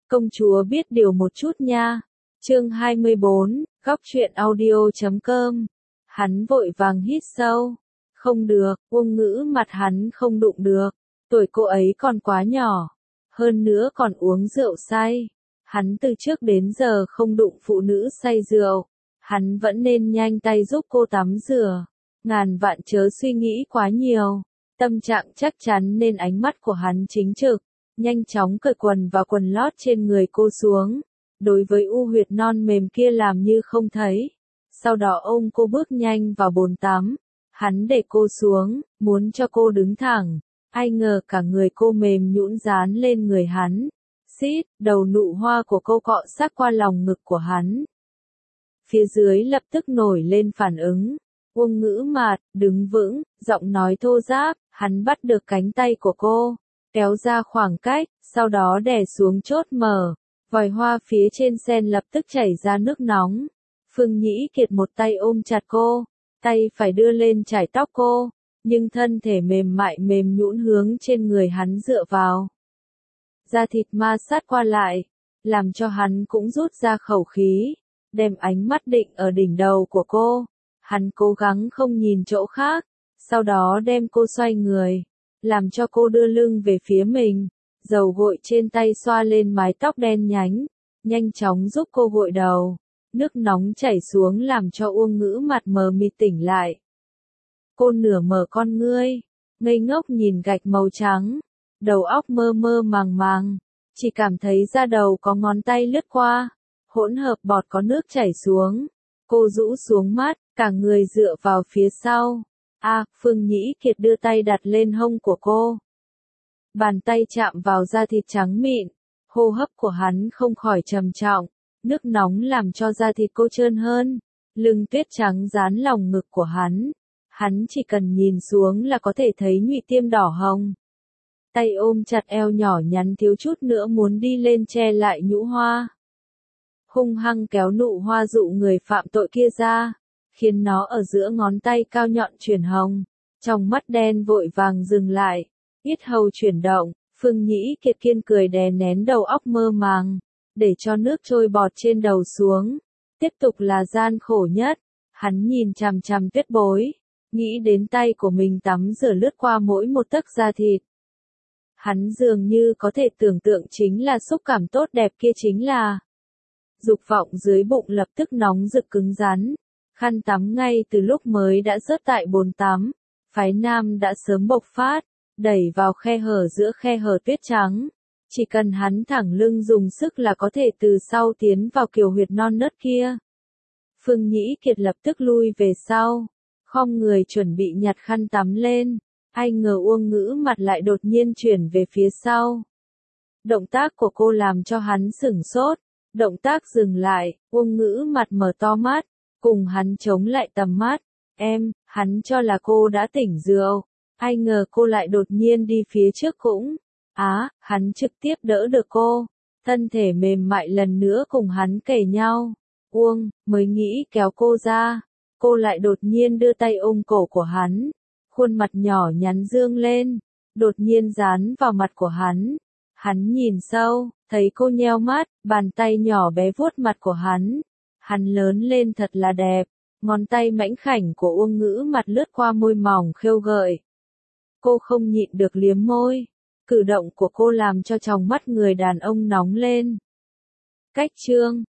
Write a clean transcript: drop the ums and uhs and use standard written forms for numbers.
Công chúa biết điều một chút nha. Chương 24, góc truyện audio.com. Hắn vội vàng hít sâu. Không được, Uông Ngữ mặt hắn không đụng được. Tuổi cô ấy còn quá nhỏ. Hơn nữa còn uống rượu say. Hắn từ trước đến giờ không đụng phụ nữ say rượu. Hắn vẫn nên nhanh tay giúp cô tắm rửa. Ngàn vạn chớ suy nghĩ quá nhiều. Tâm trạng chắc chắn nên ánh mắt của hắn chính trực. Nhanh chóng cởi quần và quần lót trên người cô xuống. Đối với u huyệt non mềm kia làm như không thấy. Sau đó ôm cô bước nhanh vào bồn tắm. Hắn để cô xuống, muốn cho cô đứng thẳng. Ai ngờ cả người cô mềm nhũn dán lên người hắn. Xít, đầu nụ hoa của cô cọ sát qua lòng ngực của hắn. Phía dưới lập tức nổi lên phản ứng. Uông Ngữ Mạt, đứng vững, giọng nói thô ráp, hắn bắt được cánh tay của cô, kéo ra khoảng cách, sau đó đè xuống chốt mở. Vòi hoa phía trên sen lập tức chảy ra nước nóng. Phương Nhĩ Kiệt một tay ôm chặt cô, tay phải đưa lên chải tóc cô, nhưng thân thể mềm mại mềm nhũn hướng trên người hắn dựa vào. Da thịt ma sát qua lại, làm cho hắn cũng rút ra khẩu khí, đem ánh mắt định ở đỉnh đầu của cô. Hắn cố gắng không nhìn chỗ khác, sau đó đem cô xoay người, làm cho cô đưa lưng về phía mình, dầu gội trên tay xoa lên mái tóc đen nhánh, nhanh chóng giúp cô gội đầu. Nước nóng chảy xuống làm cho Uông Ngữ mặt mờ mịt tỉnh lại. Cô nửa mở con ngươi, ngây ngốc nhìn gạch màu trắng, đầu óc mơ mơ màng màng, chỉ cảm thấy da đầu có ngón tay lướt qua, hỗn hợp bọt có nước chảy xuống. Cô rũ xuống mắt, cả người dựa vào phía sau. Phương Nhĩ Kiệt đưa tay đặt lên hông của cô. Bàn tay chạm vào da thịt trắng mịn, hô hấp của hắn không khỏi trầm trọng, nước nóng làm cho da thịt cô trơn hơn, lưng tuyết trắng dán lòng ngực của hắn chỉ cần nhìn xuống là có thể thấy nhụy tiêm đỏ hồng. Tay ôm chặt eo nhỏ nhắn thiếu chút nữa muốn đi lên che lại nhũ hoa. Hung hăng kéo nụ hoa dụ người phạm tội kia ra, khiến nó ở giữa ngón tay cao nhọn chuyển hồng, trong mắt đen vội vàng dừng lại, yết hầu chuyển động. Phương Nhĩ Kiệt kiên cười đè nén đầu óc mơ màng, để cho nước trôi bọt trên đầu xuống, tiếp tục là gian khổ nhất. Hắn nhìn chằm chằm tuyết bối, nghĩ đến tay của mình tắm rửa lướt qua mỗi một tấc da thịt. Hắn dường như có thể tưởng tượng chính là xúc cảm tốt đẹp kia chính là. Dục vọng dưới bụng lập tức nóng rực cứng rắn. Khăn tắm ngay từ lúc mới đã rớt tại bồn tắm, phái nam đã sớm bộc phát, đẩy vào khe hở giữa khe hở tuyết trắng. Chỉ cần hắn thẳng lưng dùng sức là có thể từ sau tiến vào kiều huyệt non nớt kia. Phương Nhĩ Kiệt lập tức lui về sau, khom người chuẩn bị nhặt khăn tắm lên. Ai ngờ Uông Ngữ mặt lại đột nhiên chuyển về phía sau. Động tác của cô làm cho hắn sửng sốt. Động tác dừng lại, Uông Ngữ mặt mở to mắt, cùng hắn chống lại tầm mắt. Hắn cho là cô đã tỉnh rượu. Ai ngờ cô lại đột nhiên đi phía trước cũng. Hắn trực tiếp đỡ được cô. Thân thể mềm mại lần nữa cùng hắn kề nhau. Mới nghĩ kéo cô ra. Cô lại đột nhiên đưa tay ôm cổ của hắn. Khuôn mặt nhỏ nhắn dương lên. Đột nhiên dán vào mặt của hắn. Hắn nhìn sâu, thấy cô nheo mắt, bàn tay nhỏ bé vuốt mặt của hắn. Hắn lớn lên thật là đẹp. Ngón tay mảnh khảnh của Uông Ngữ mặt lướt qua môi mỏng khêu gợi. Cô không nhịn được liếm môi. Cử động của cô làm cho tròng mắt người đàn ông nóng lên. Cách chương